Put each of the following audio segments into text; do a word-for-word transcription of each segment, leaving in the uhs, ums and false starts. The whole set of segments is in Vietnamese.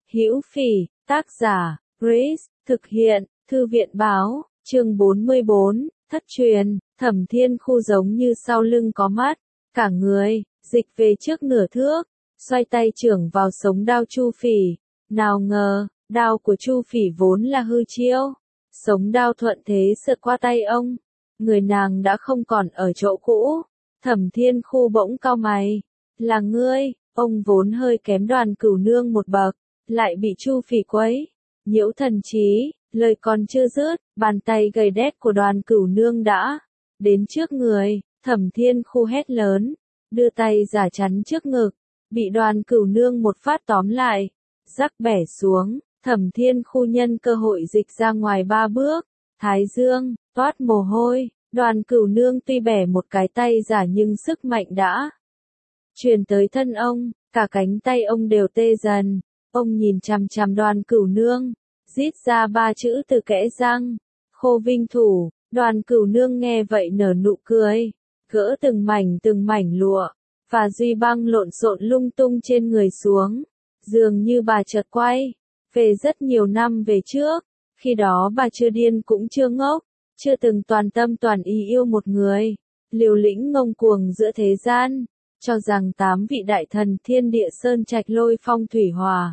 Hữu Phỉ, tác giả, Grace, thực hiện, Thư viện báo, chương bốn mươi bốn, thất truyền, Thẩm Thiên Khu giống như sau lưng có mắt, cả người, dịch về trước nửa thước, xoay tay chưởng vào sống đao Chu Phỉ, nào ngờ, đao của Chu Phỉ vốn là hư chiêu, sống đao thuận thế sượt qua tay ông, người nàng đã không còn ở chỗ cũ, Thẩm Thiên Khu bỗng cau mày, là ngươi, ông vốn hơi kém Đoàn Cửu Nương một bậc, lại bị Chu Phỉ quấy, nhiễu thần trí, lời còn chưa dứt, bàn tay gầy đét của Đoàn Cửu Nương đã đến trước người, Thẩm Thiên Khu hét lớn, đưa tay giả chắn trước ngực, bị Đoàn Cửu Nương một phát tóm lại, rắc bẻ xuống, Thẩm Thiên Khu nhân cơ hội dịch ra ngoài ba bước, thái dương, toát mồ hôi, Đoàn Cửu Nương tuy bẻ một cái tay giả nhưng sức mạnh đã truyền tới thân ông, cả cánh tay ông đều tê dần, ông nhìn chằm chằm Đoàn Cửu Nương, rít ra ba chữ từ kẽ răng, Khô Vinh Thủ. Đoàn Cửu Nương nghe vậy nở nụ cười, gỡ từng mảnh từng mảnh lụa, và duy băng lộn xộn lung tung trên người xuống, dường như bà chợt quay về rất nhiều năm về trước, khi đó bà chưa điên cũng chưa ngốc, chưa từng toàn tâm toàn ý yêu một người, liều lĩnh ngông cuồng giữa thế gian, cho rằng tám vị đại thần thiên địa sơn trạch lôi phong thủy hòa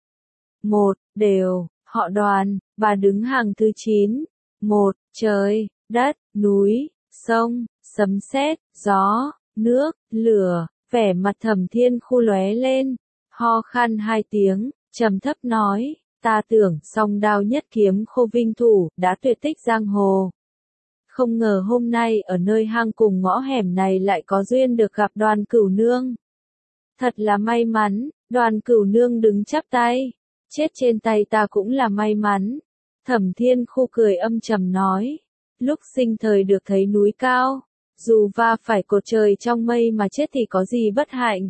một, đều, họ Đoàn, bà đứng hàng thứ chín, một, trời, đất, núi, sông, sấm sét, gió, nước, lửa, vẻ mặt Thẩm Thiên Khu lóe lên, ho khan hai tiếng, trầm thấp nói, ta tưởng song đao nhất kiếm Khô Vinh Thủ đã tuyệt tích giang hồ. Không ngờ hôm nay ở nơi hang cùng ngõ hẻm này lại có duyên được gặp Đoàn Cửu Nương. Thật là may mắn, Đoàn Cửu Nương đứng chắp tay, chết trên tay ta cũng là may mắn. Thẩm Thiên Khu cười âm trầm nói, lúc sinh thời được thấy núi cao, dù va phải cột trời trong mây mà chết thì có gì bất hạnh.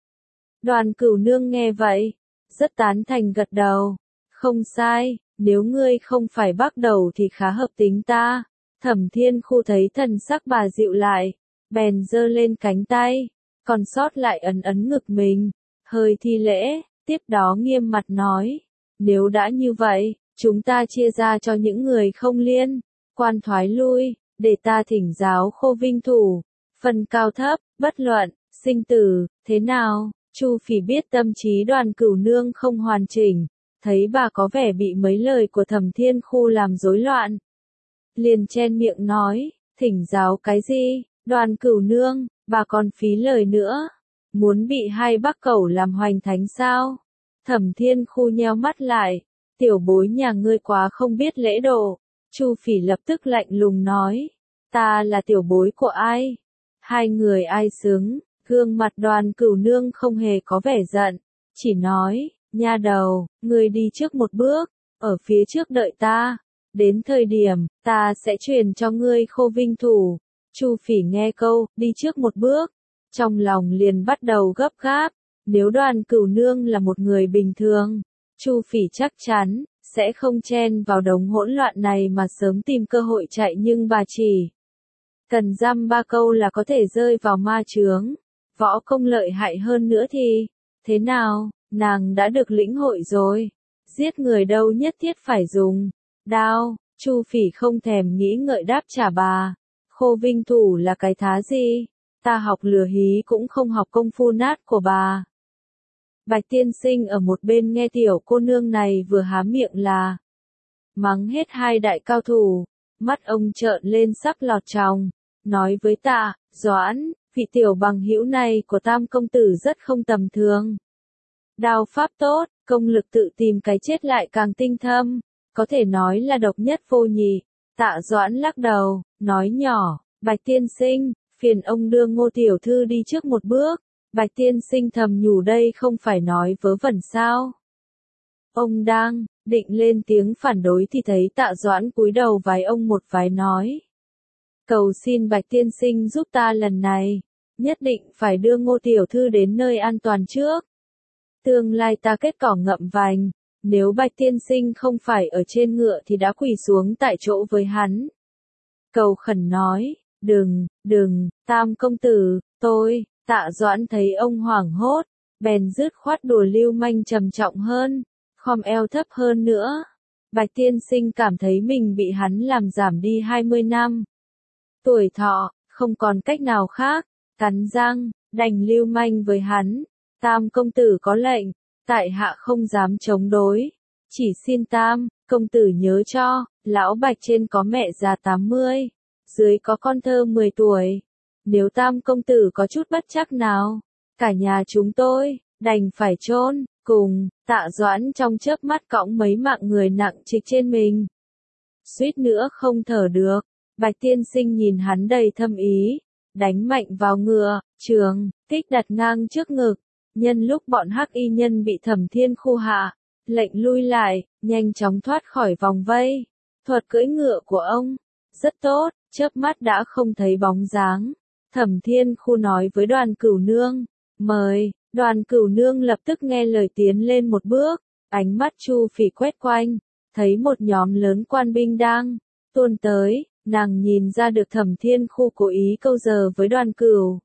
Đoàn Cửu Nương nghe vậy, rất tán thành gật đầu, không sai, nếu ngươi không phải bắt đầu thì khá hợp tính ta. Thẩm Thiên Khu thấy thần sắc bà dịu lại, bèn giơ lên cánh tay, còn sót lại ấn ấn ngực mình, hơi thi lễ, tiếp đó nghiêm mặt nói, nếu đã như vậy, chúng ta chia ra cho những người không liên quan thoái lui, để ta thỉnh giáo Khô Vinh Thủ, phần cao thấp, bất luận, sinh tử, thế nào? Chu Phỉ biết tâm trí Đoàn Cửu Nương không hoàn chỉnh, thấy bà có vẻ bị mấy lời của Thẩm Thiên Khu làm rối loạn, liền chen miệng nói, thỉnh giáo cái gì? Đoàn Cửu Nương, bà còn phí lời nữa, muốn bị hai bác cẩu làm hoành thánh sao? Thẩm Thiên Khu nheo mắt lại, tiểu bối nhà ngươi quá không biết lễ độ. Chu Phỉ lập tức lạnh lùng nói, ta là tiểu bối của ai? Hai người ai xứng? Gương mặt Đoàn Cửu Nương không hề có vẻ giận, chỉ nói, nha đầu, ngươi đi trước một bước, ở phía trước đợi ta, đến thời điểm, ta sẽ truyền cho ngươi Khô Vinh Thủ. Chu Phỉ nghe câu, đi trước một bước, trong lòng liền bắt đầu gấp gáp, nếu Đoàn Cửu Nương là một người bình thường, Chu Phỉ chắc chắn sẽ không chen vào đống hỗn loạn này mà sớm tìm cơ hội chạy, nhưng bà chỉ cần dăm ba câu là có thể rơi vào ma chướng, võ công lợi hại hơn nữa thì, thế nào, nàng đã được lĩnh hội rồi, giết người đâu nhất thiết phải dùng đao. Chu Phỉ không thèm nghĩ ngợi đáp trả bà, Khô Vinh Thủ là cái thá gì, ta học lừa hí cũng không học công phu nát của bà. Bạch tiên sinh ở một bên nghe tiểu cô nương này vừa há miệng là mắng hết hai đại cao thủ, mắt ông trợn lên sắc lọt tròng, nói với Tạ Doãn, vị tiểu bằng hữu này của Tam công tử rất không tầm thường. Đao pháp tốt, công lực tự tìm cái chết lại càng tinh thâm, có thể nói là độc nhất vô nhị. Tạ Doãn lắc đầu, nói nhỏ, Bạch tiên sinh, phiền ông đưa Ngô tiểu thư đi trước một bước. Bạch tiên sinh thầm nhủ đây không phải nói vớ vẩn sao. Ông đang định lên tiếng phản đối thì thấy Tạ Doãn cúi đầu vái ông một vái nói, cầu xin Bạch tiên sinh giúp ta lần này, nhất định phải đưa Ngô tiểu thư đến nơi an toàn trước. Tương lai ta kết cỏ ngậm vành, nếu Bạch tiên sinh không phải ở trên ngựa thì đã quỳ xuống tại chỗ với hắn. Cầu khẩn nói, đừng, đừng, Tam công tử, tôi. Tạ Doãn thấy ông hoảng hốt, bèn dứt khoát đùa lưu manh trầm trọng hơn, khom eo thấp hơn nữa. Bạch tiên sinh cảm thấy mình bị hắn làm giảm đi hai mươi năm. Tuổi thọ, không còn cách nào khác, cắn răng, đành lưu manh với hắn. Tam công tử có lệnh, tại hạ không dám chống đối. Chỉ xin Tam, công tử nhớ cho, lão Bạch trên có mẹ già tám mươi, dưới có con thơ mười tuổi. Nếu Tam công tử có chút bất trắc nào, cả nhà chúng tôi, đành phải chôn cùng. Tạ Doãn trong chớp mắt cõng mấy mạng người nặng trịch trên mình. Suýt nữa không thở được, Bạch tiên sinh nhìn hắn đầy thâm ý, đánh mạnh vào ngựa, trường, kích đặt ngang trước ngực. Nhân lúc bọn hắc y nhân bị Thẩm Thiên khu hạ, lệnh lui lại, nhanh chóng thoát khỏi vòng vây. Thuật cưỡi ngựa của ông, rất tốt, chớp mắt đã không thấy bóng dáng. Thẩm Thiên khu nói với Đoàn Cửu Nương, mời. Đoàn Cửu Nương lập tức nghe lời tiến lên một bước, ánh mắt Chu Phỉ quét quanh, thấy một nhóm lớn quan binh đang tuôn tới, nàng nhìn ra được Thẩm Thiên khu cố ý câu giờ với Đoàn Cửu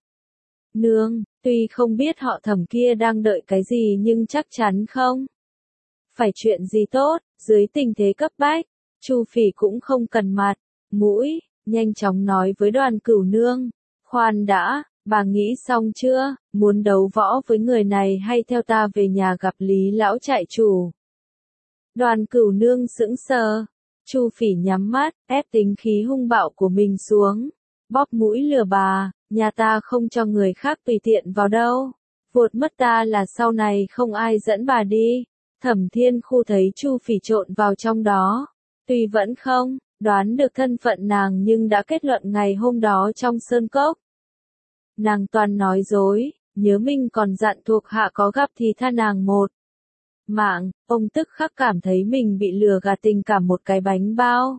Nương, tuy không biết họ Thẩm kia đang đợi cái gì nhưng chắc chắn không phải chuyện gì tốt. Dưới tình thế cấp bách, Chu Phỉ cũng không cần mặt mũi, nhanh chóng nói với Đoàn Cửu Nương, khoan đã. Bà nghĩ xong chưa, muốn đấu võ với người này hay theo ta về nhà gặp Lý lão trại chủ? Đoàn Cửu Nương sững sờ. Chu Phỉ nhắm mắt, ép tính khí hung bạo của mình xuống. Bóp mũi lừa bà, nhà ta không cho người khác tùy tiện vào đâu. Vụt mất ta là sau này không ai dẫn bà đi. Thẩm Thiên khu thấy Chu Phỉ trộn vào trong đó. Tuy vẫn không đoán được thân phận nàng nhưng đã kết luận ngày hôm đó trong sơn cốc. Nàng toàn nói dối, nhớ mình còn dặn thuộc hạ có gặp thì tha nàng một mạng. Ông tức khắc cảm thấy mình bị lừa gạt tình cảm một cái bánh bao.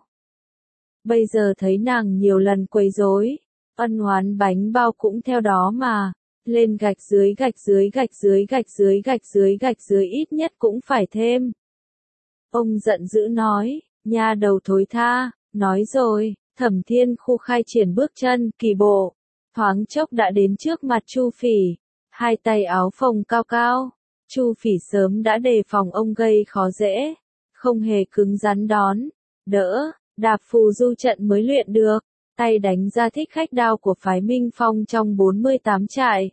Bây giờ thấy nàng nhiều lần quấy rối, ân oán bánh bao cũng theo đó mà. Lên gạch dưới gạch dưới gạch dưới gạch dưới gạch dưới gạch dưới ít nhất cũng phải thêm. Ông giận dữ nói, nha đầu thối tha, nói rồi. Thẩm Thiên khu khai triển bước chân, kỳ bộ. Thoáng chốc đã đến trước mặt Chu Phỉ, hai tay áo phồng cao cao. Chu Phỉ sớm đã đề phòng ông gây khó dễ, không hề cứng rắn đón, đỡ, đạp phù du trận mới luyện được, tay đánh ra thích khách đao của phái Minh Phong trong bốn mươi tám trại.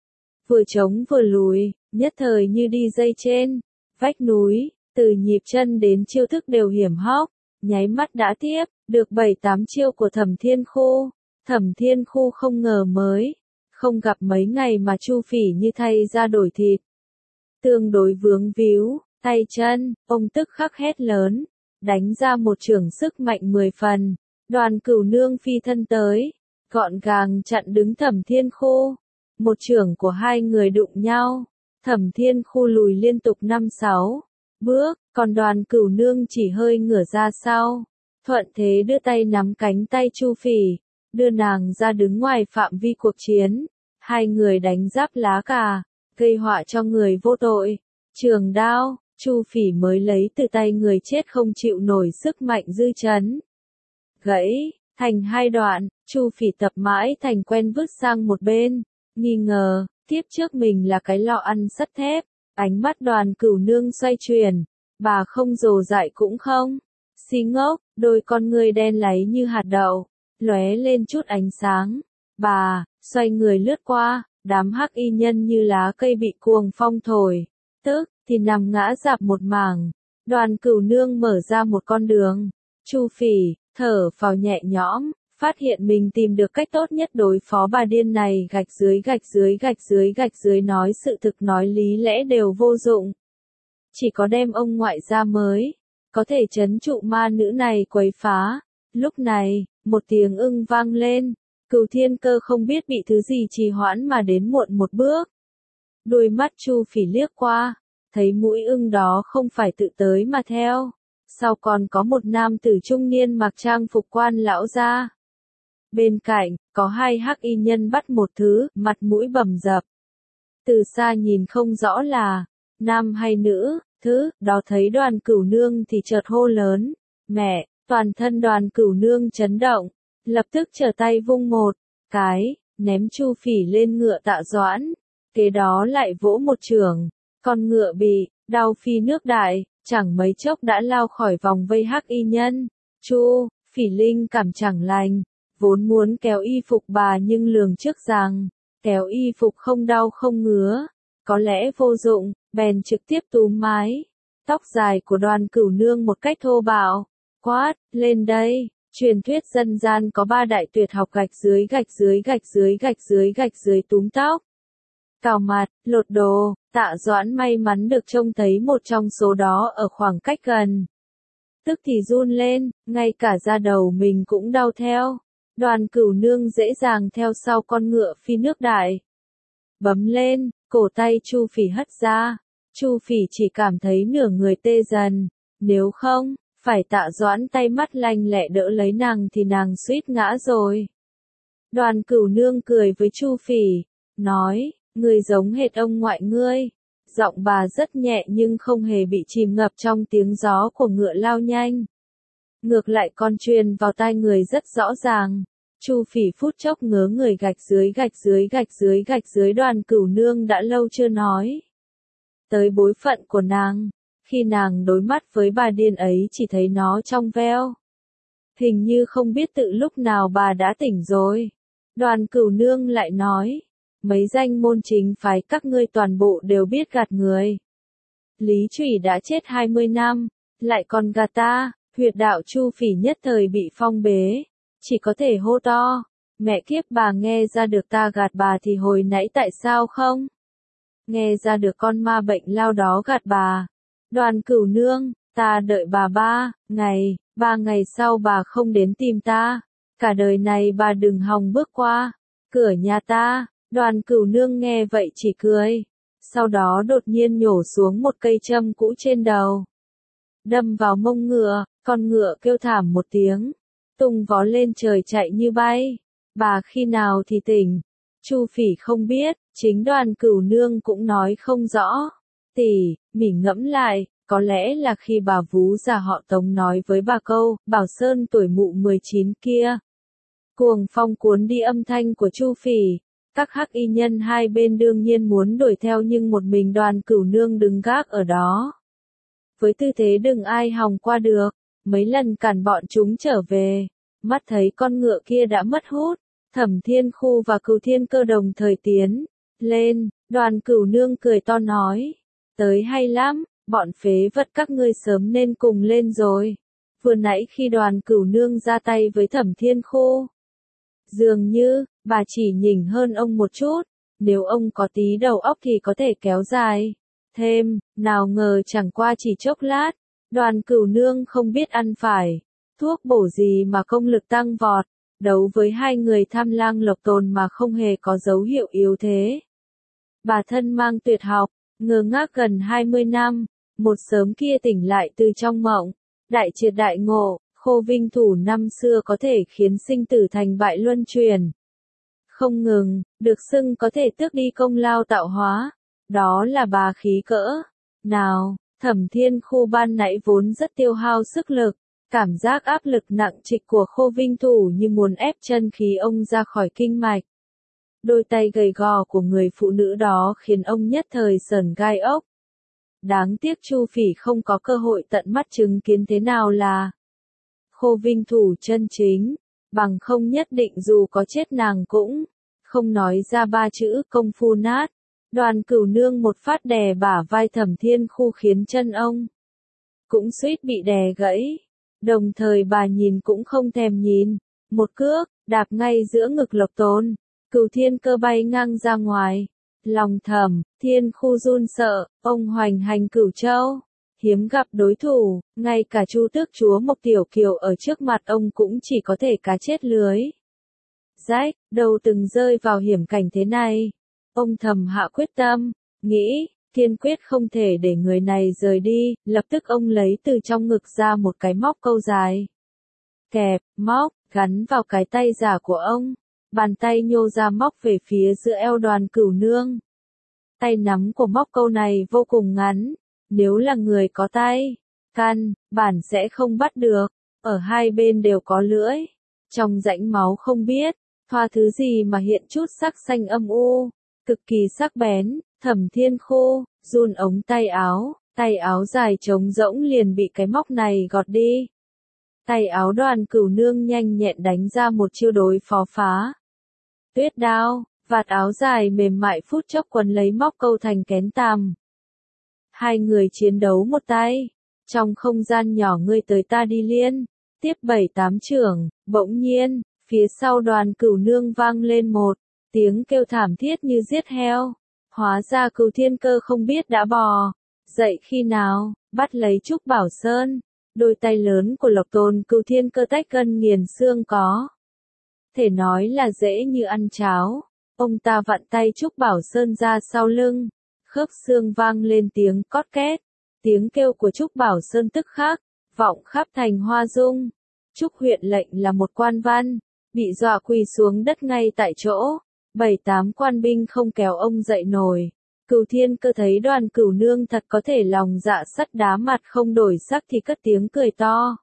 Vừa chống vừa lùi, nhất thời như đi dây trên vách núi, từ nhịp chân đến chiêu thức đều hiểm hóc, nháy mắt đã tiếp được bảy tám chiêu của Thẩm Thiên khu. Thẩm Thiên khu không ngờ mới, không gặp mấy ngày mà Chu Phỉ như thay ra đổi thịt. Tương đối vướng víu, tay chân, ông tức khắc hét lớn, đánh ra một chưởng sức mạnh mười phần. Đoàn Cửu Nương phi thân tới, gọn gàng chặn đứng Thẩm Thiên khu. Một chưởng của hai người đụng nhau, Thẩm Thiên khu lùi liên tục năm sáu bước, còn Đoàn Cửu Nương chỉ hơi ngửa ra sau. Thuận thế đưa tay nắm cánh tay Chu Phỉ, đưa nàng ra đứng ngoài phạm vi cuộc chiến. Hai người đánh giáp lá cà, gây họa cho người vô tội. Trường đao, Chu Phỉ mới lấy từ tay người chết không chịu nổi sức mạnh dư chấn. Gãy, thành hai đoạn, Chu Phỉ tập mãi thành quen vứt sang một bên, nghi ngờ, tiếp trước mình là cái lọ ăn sắt thép. Ánh mắt Đoàn Cửu Nương xoay chuyển, bà không dồ dại cũng không si ngốc, đôi con ngươi đen láy như hạt đậu, lóe lên chút ánh sáng. Bà xoay người lướt qua, đám hắc y nhân như lá cây bị cuồng phong thổi, tức thì nằm ngã rạp một mảng. Đoàn Cửu Nương mở ra một con đường. Chu Phỉ thở phào nhẹ nhõm, phát hiện mình tìm được cách tốt nhất đối phó bà điên này. Gạch dưới gạch dưới gạch dưới gạch dưới nói sự thực nói lý lẽ đều vô dụng. Chỉ có đem ông ngoại ra mới có thể trấn trụ ma nữ này quấy phá. Lúc này, một tiếng ưng vang lên. Cửu Thiên Cơ không biết bị thứ gì trì hoãn mà đến muộn một bước. Đôi mắt Chu Phỉ liếc qua, thấy mũi ưng đó không phải tự tới mà theo. Sau còn có một nam tử trung niên mặc trang phục quan lão gia. Bên cạnh, có hai hắc y nhân bắt một thứ, mặt mũi bầm dập. Từ xa nhìn không rõ là nam hay nữ, thứ đó thấy Đoàn Cửu Nương thì chợt hô lớn, mẹ. Toàn thân Đoàn Cửu Nương chấn động, lập tức trở tay vung một cái, ném Chu Phỉ lên ngựa Tạ Doãn, kế đó lại vỗ một chưởng, con ngựa bị đau phi nước đại. chẳng mấy chốc đã lao khỏi vòng vây hắc y nhân. Chu Phỉ linh cảm chẳng lành, vốn muốn kéo y phục bà nhưng lường trước rằng, kéo y phục không đau không ngứa, có lẽ vô dụng, bèn trực tiếp túm mái tóc dài của Đoàn Cửu Nương một cách thô bạo, quát, lên đây. Truyền thuyết dân gian có ba đại tuyệt học gạch dưới gạch dưới gạch dưới gạch dưới gạch dưới túm tóc, cào mặt, lột đồ. Tạ Doãn may mắn được trông thấy một trong số đó ở khoảng cách gần. Tức thì run lên, ngay cả da đầu mình cũng đau theo. Đoàn Cửu Nương dễ dàng theo sau con ngựa phi nước đại. Bấm lên, cổ tay Chu Phỉ hất ra. Chu Phỉ chỉ cảm thấy nửa người tê dần, nếu không, phải Tạ Doãn tay mắt lanh lẹ đỡ lấy nàng thì nàng suýt ngã rồi. Đoàn Cửu Nương cười với Chu Phỉ, nói, ngươi giống hệt ông ngoại ngươi. Giọng bà rất nhẹ nhưng không hề bị chìm ngập trong tiếng gió của ngựa lao nhanh. Ngược lại còn truyền vào tai người rất rõ ràng. Chu Phỉ phút chốc ngớ người gạch dưới gạch dưới gạch dưới gạch dưới. Đoàn Cửu Nương đã lâu chưa nói tới bối phận của nàng. Khi nàng đối mắt với bà điên ấy chỉ thấy nó trong veo. Hình như không biết tự lúc nào bà đã tỉnh rồi. Đoàn Cửu Nương lại nói, mấy danh môn chính phái các ngươi toàn bộ đều biết gạt người. Lý Trùy đã chết hai mươi năm, lại còn gạt ta. Huyệt đạo Chu Phỉ nhất thời bị phong bế, chỉ có thể hô to, mẹ kiếp, bà nghe ra được ta gạt bà thì hồi nãy tại sao không? Nghe ra được con ma bệnh lao đó gạt bà. Đoàn Cửu Nương, ta đợi bà ba ngày, ba ngày sau bà không đến tìm ta, cả đời này bà đừng hòng bước qua cửa nhà ta. Đoàn Cửu Nương nghe vậy chỉ cười, sau đó đột nhiên nhổ xuống một cây châm cũ trên đầu, đâm vào mông ngựa. Con ngựa kêu thảm một tiếng, tung vó lên trời chạy như bay. Bà khi nào thì tỉnh? Chu Phỉ không biết, chính Đoàn Cửu Nương cũng nói không rõ. Tỷ, mỉ ngẫm lại, có lẽ là khi bà vú già họ Tống nói với bà câu, Bảo Sơn tuổi mụ mười chín kia. Cuồng phong cuốn đi âm thanh của Chu Phỉ. Các hắc y nhân hai bên đương nhiên muốn đuổi theo nhưng một mình Đoàn Cửu Nương đứng gác ở đó. Với tư thế đừng ai hòng qua được. Mấy lần cản bọn chúng trở về, mắt thấy con ngựa kia đã mất hút. Thẩm Thiên Khu và Cửu Thiên Cơ đồng thời tiến lên. Đoàn Cửu Nương cười to nói, tới hay lắm, bọn phế vật các ngươi sớm nên cùng lên rồi. Vừa nãy khi Đoàn Cửu Nương ra tay với Thẩm Thiên Khu, dường như bà chỉ nhỉnh hơn ông một chút, nếu ông có tí đầu óc thì có thể kéo dài thêm, nào ngờ chẳng qua chỉ chốc lát. Đoàn Cửu Nương không biết ăn phải thuốc bổ gì mà công lực tăng vọt, đấu với hai người Tham Lang Lộc Tồn mà không hề có dấu hiệu yếu thế. Bà thân mang tuyệt học, ngơ ngác gần hai mươi năm, một sớm kia tỉnh lại từ trong mộng, đại triệt đại ngộ, Khô Vinh thủ năm xưa có thể khiến sinh tử thành bại luân chuyển. Không ngừng, được xưng có thể tước đi công lao tạo hóa, đó là bá khí cỡ nào. Thẩm Thiên Khu ban nãy vốn rất tiêu hao sức lực, cảm giác áp lực nặng trịch của Khô Vinh thủ như muốn ép chân khí ông ra khỏi kinh mạch. Đôi tay gầy gò của người phụ nữ đó khiến ông nhất thời sởn gai ốc. Đáng tiếc Chu Phỉ không có cơ hội tận mắt chứng kiến thế nào là Khô Vinh thủ chân chính, bằng không nhất định dù có chết nàng cũng không nói ra ba chữ công phu nát. Đoàn Cửu Nương một phát đè bả vai Thẩm Thiên Khu khiến chân ông cũng suýt bị đè gãy. Đồng thời bà nhìn cũng không thèm nhìn, một cước đạp ngay giữa ngực Lộc Tồn. Cửu Thiên Cơ bay ngang ra ngoài. Lòng Thẩm Thiên Khu run sợ, ông hoành hành Cửu Châu, hiếm gặp đối thủ, ngay cả Chu Tước chúa Mộc Tiểu Kiều ở trước mặt ông cũng chỉ có thể cá chết lưới rách, đâu từng rơi vào hiểm cảnh thế này. Ông thầm hạ quyết tâm, nghĩ, kiên quyết không thể để người này rời đi. Lập tức ông lấy từ trong ngực ra một cái móc câu dài, kẹp, móc, gắn vào cái tay giả của ông. Bàn tay nhô ra móc về phía giữa eo Đoàn Cửu Nương. Tay nắm của móc câu này vô cùng ngắn, nếu là người có tay căn bản sẽ không bắt được. Ở hai bên đều có lưỡi, trong rãnh máu không biết thoa thứ gì mà hiện chút sắc xanh âm u, cực kỳ sắc bén. Thẩm Thiên Khu run ống tay áo, Tay áo dài trống rỗng liền bị cái móc này gọt đi. Tay áo Đoàn Cửu Nương nhanh nhẹn đánh ra một chiêu đối phó phá. Tuyết đao, vạt áo dài mềm mại phút chốc quấn lấy móc câu thành kén tằm. Hai người chiến đấu một tay, trong không gian nhỏ ngươi tới ta đi liên, tiếp bảy tám chưởng, bỗng nhiên, phía sau Đoàn Cửu Nương vang lên một tiếng kêu thảm thiết như giết heo. Hóa ra Cửu Thiên Cơ không biết đã bò dậy khi nào, bắt lấy Trúc Bảo Sơn. Đôi tay lớn của Lộc Tôn Cửu Thiên Cơ tách gân nghiền xương có thể nói là dễ như ăn cháo. Ông ta vặn tay Trúc Bảo Sơn ra sau lưng, khớp xương vang lên tiếng cót két. Tiếng kêu của Trúc Bảo Sơn tức khắc vọng khắp thành Hoa Dung. Trúc huyện lệnh là một quan văn, bị dọa quỳ xuống đất ngay tại chỗ. Bảy tám quan binh không kéo ông dậy nổi. Cửu Thiên Cơ thấy Đoàn Cửu Nương thật có thể lòng dạ sắt đá, mặt không đổi sắc thì cất tiếng cười to.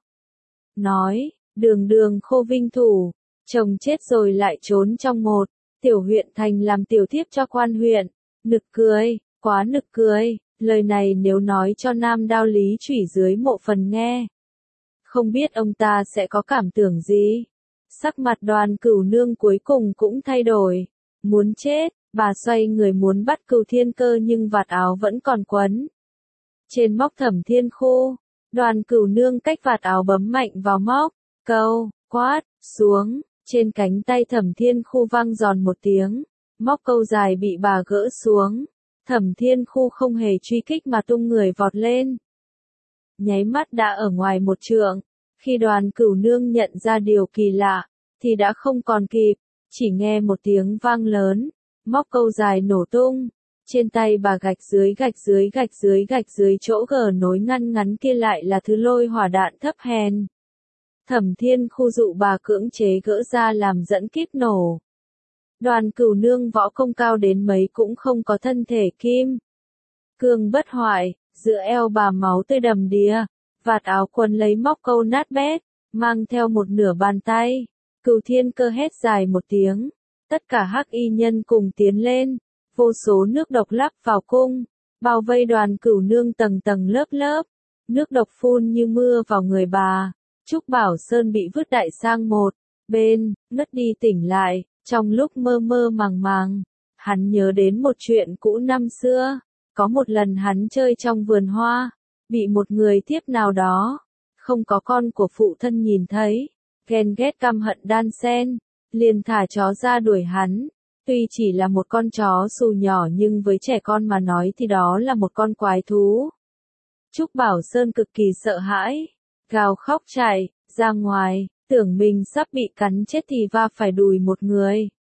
Nói, đường đường Khô Vinh thủ, chồng chết rồi lại trốn trong một tiểu huyện thành làm tiểu thiếp cho quan huyện. Nực cười, quá nực cười, lời này nếu nói cho Nam Đao Lý Chủy dưới mộ phần nghe, không biết ông ta sẽ có cảm tưởng gì. Sắc mặt Đoàn Cửu Nương cuối cùng cũng thay đổi. Muốn chết, bà xoay người muốn bắt Cửu Thiên Cơ nhưng vạt áo vẫn còn quấn trên móc Thẩm Thiên Khu. Đoàn Cửu Nương cách vạt áo bấm mạnh vào móc, câu, quát, xuống, trên cánh tay Thẩm Thiên Khu vang giòn một tiếng, móc câu dài bị bà gỡ xuống. Thẩm Thiên Khu không hề truy kích mà tung người vọt lên. Nháy mắt đã ở ngoài một trượng, khi Đoàn Cửu Nương nhận ra điều kỳ lạ, thì đã không còn kịp, chỉ nghe một tiếng vang lớn, móc câu dài nổ tung. Trên tay bà gạch dưới gạch dưới gạch dưới gạch dưới chỗ gờ nối ngăn ngắn kia lại là thứ lôi hỏa đạn thấp hèn. Thẩm Thiên Khu dụ bà cưỡng chế gỡ ra làm dẫn kíp nổ. Đoàn Cửu Nương võ công cao đến mấy cũng không có thân thể kim cương bất hoại, giữa eo bà máu tươi đầm đìa, vạt áo quần lấy móc câu nát bét, mang theo một nửa bàn tay. Cửu Thiên Cơ hét dài một tiếng, tất cả hắc y nhân cùng tiến lên, vô số nước độc lắp vào cung, bao vây Đoàn Cửu Nương tầng tầng lớp lớp, nước độc phun như mưa vào người bà. Trúc Bảo Sơn bị vứt đại sang một bên, ngất đi tỉnh lại, trong lúc mơ mơ màng màng, hắn nhớ đến một chuyện cũ năm xưa. Có một lần hắn chơi trong vườn hoa, bị một người tiếp nào đó, không có con của phụ thân nhìn thấy, ghen ghét căm hận đan xen, liền thả chó ra đuổi hắn. Tuy chỉ là một con chó xù nhỏ nhưng với trẻ con mà nói thì đó là một con quái thú. Trúc Bảo Sơn cực kỳ sợ hãi, gào khóc chạy ra ngoài, tưởng mình sắp bị cắn chết thì va phải đùi một người.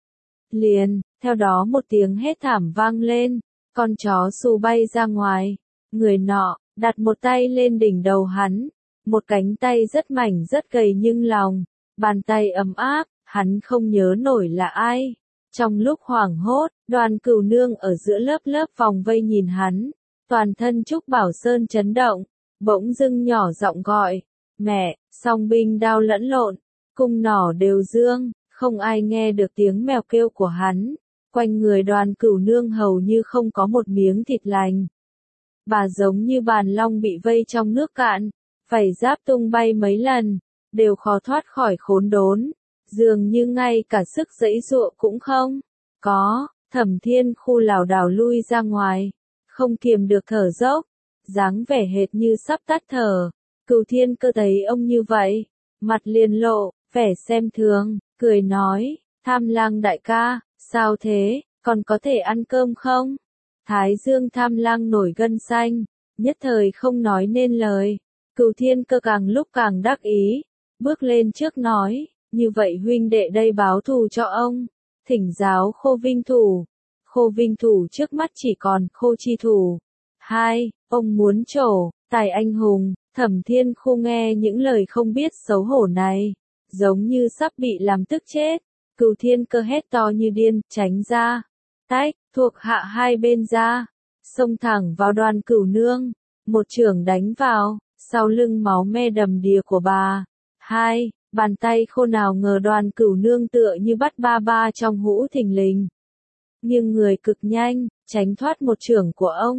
Liền, theo đó một tiếng hét thảm vang lên, con chó xù bay ra ngoài, người nọ đặt một tay lên đỉnh đầu hắn, một cánh tay rất mảnh rất gầy nhưng lòng bàn tay ấm áp, hắn không nhớ nổi là ai. Trong lúc hoảng hốt, Đoàn Cửu Nương ở giữa lớp lớp vòng vây nhìn hắn, toàn thân Trúc Bảo Sơn chấn động, bỗng dưng nhỏ giọng gọi, mẹ. Song binh đao lẫn lộn, cung nỏ đều dương, không ai nghe được tiếng mèo kêu của hắn. Quanh người Đoàn Cửu Nương hầu như không có một miếng thịt lành. Bà giống như bàn long bị vây trong nước cạn, vảy giáp tung bay mấy lần, đều khó thoát khỏi khốn đốn. Dường như ngay cả sức giãy giụa cũng không có. Thẩm Thiên Khu lảo đảo lui ra ngoài, không kiềm được thở dốc, dáng vẻ hệt như sắp tắt thở. Cửu Thiên Cơ thấy ông như vậy, mặt liền lộ vẻ xem thường, cười nói, Tham Lang đại ca, sao thế, còn có thể ăn cơm không? Thái Dương Tham Lang nổi gân xanh, nhất thời không nói nên lời. Cửu Thiên Cơ càng lúc càng đắc ý, bước lên trước nói, như vậy huynh đệ đây báo thù cho ông, thỉnh giáo Khô Vinh thủ. Khô Vinh thủ trước mắt chỉ còn Khô Chi thủ. Hai, ông muốn trổ tài anh hùng. Thẩm Thiên Khu nghe những lời không biết xấu hổ này, giống như sắp bị làm tức chết. Cửu Thiên Cơ hét to như điên, tránh ra, tách, thuộc hạ hai bên ra, xông thẳng vào Đoàn Cửu Nương, một chưởng đánh vào, sau lưng máu me đầm đìa của bà. Hai, bàn tay khô nào ngờ Đoàn Cửu Nương tựa như bắt ba ba trong hũ thình lình. Nhưng người cực nhanh, tránh thoát một chưởng của ông.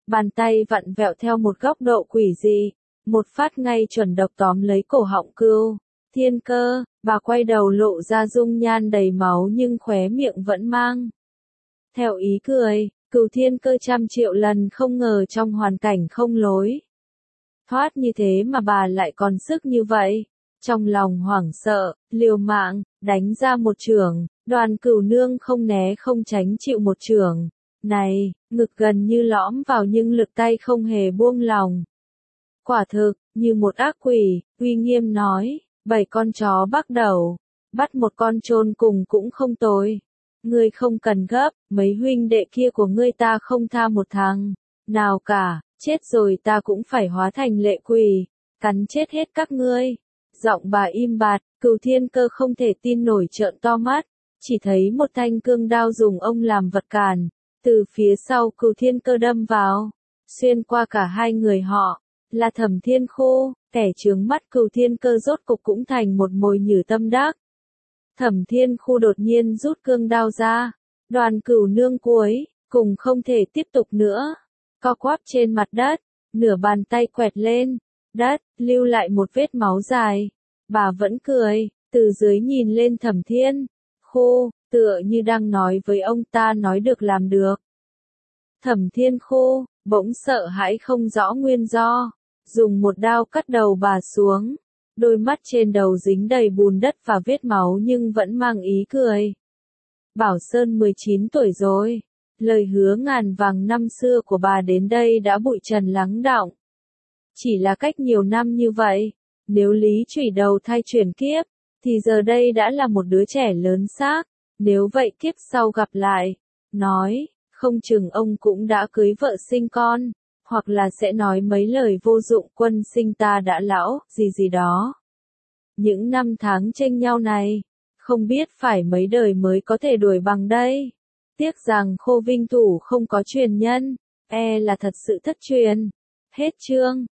bàn tay vặn vẹo theo một góc độ quỷ dị, một phát ngay chuẩn độc tóm lấy cổ họng Cửu Thiên Cơ, bà quay đầu lộ ra dung nhan đầy máu nhưng khóe miệng vẫn mang theo ý cười. Cửu Thiên Cơ trăm triệu lần không ngờ trong hoàn cảnh không lối thoát như thế mà bà lại còn sức như vậy. Trong lòng hoảng sợ, liều mạng, đánh ra một chưởng, Đoàn Cửu Nương không né không tránh chịu một chưởng. Này, ngực gần như lõm vào nhưng lực tay không hề buông lòng. Quả thực, như một ác quỷ, uy nghiêm nói, bảy con chó bắt đầu, bắt một con chôn cùng cũng không tồi. Ngươi không cần gấp, mấy huynh đệ kia của ngươi ta không tha một thằng nào cả, chết rồi ta cũng phải hóa thành lệ quỷ, cắn chết hết các ngươi. Giọng bà im bặt, Cửu Thiên Cơ không thể tin nổi trợn to mắt, chỉ thấy một thanh cương đao dùng ông làm vật cản, từ phía sau Cửu Thiên Cơ đâm vào, xuyên qua cả hai người họ, là Thẩm Thiên Khô, kẻ chướng mắt Cửu Thiên Cơ rốt cục cũng thành một mồi nhử tâm đắc. Thẩm Thiên Khô đột nhiên rút cương đao ra, Đoàn Cửu Nương cuối cùng không thể tiếp tục nữa, co quắp trên mặt đất, nửa bàn tay quẹt lên đất, lưu lại một vết máu dài. Bà vẫn cười, từ dưới nhìn lên Thẩm Thiên Khô, tựa như đang nói với ông ta nói được làm được. Thẩm Thiên Khô bỗng sợ hãi không rõ nguyên do, dùng một đao cắt đầu bà xuống, đôi mắt trên đầu dính đầy bùn đất và vết máu nhưng vẫn mang ý cười. Bảo Sơn mười chín tuổi rồi, lời hứa ngàn vàng năm xưa của bà đến đây đã bụi trần lắng đọng. Chỉ là cách nhiều năm như vậy, nếu Lý Chủy đầu thai chuyển kiếp, thì giờ đây đã là một đứa trẻ lớn xác, nếu vậy kiếp sau gặp lại, nói, không chừng ông cũng đã cưới vợ sinh con, hoặc là sẽ nói mấy lời vô dụng quân sinh ta đã lão, gì gì đó. Những năm tháng chênh nhau này, không biết phải mấy đời mới có thể đuổi bằng đây. Tiếc rằng Khô Vinh Thủ không có truyền nhân, e là thật sự thất truyền. Hết chương.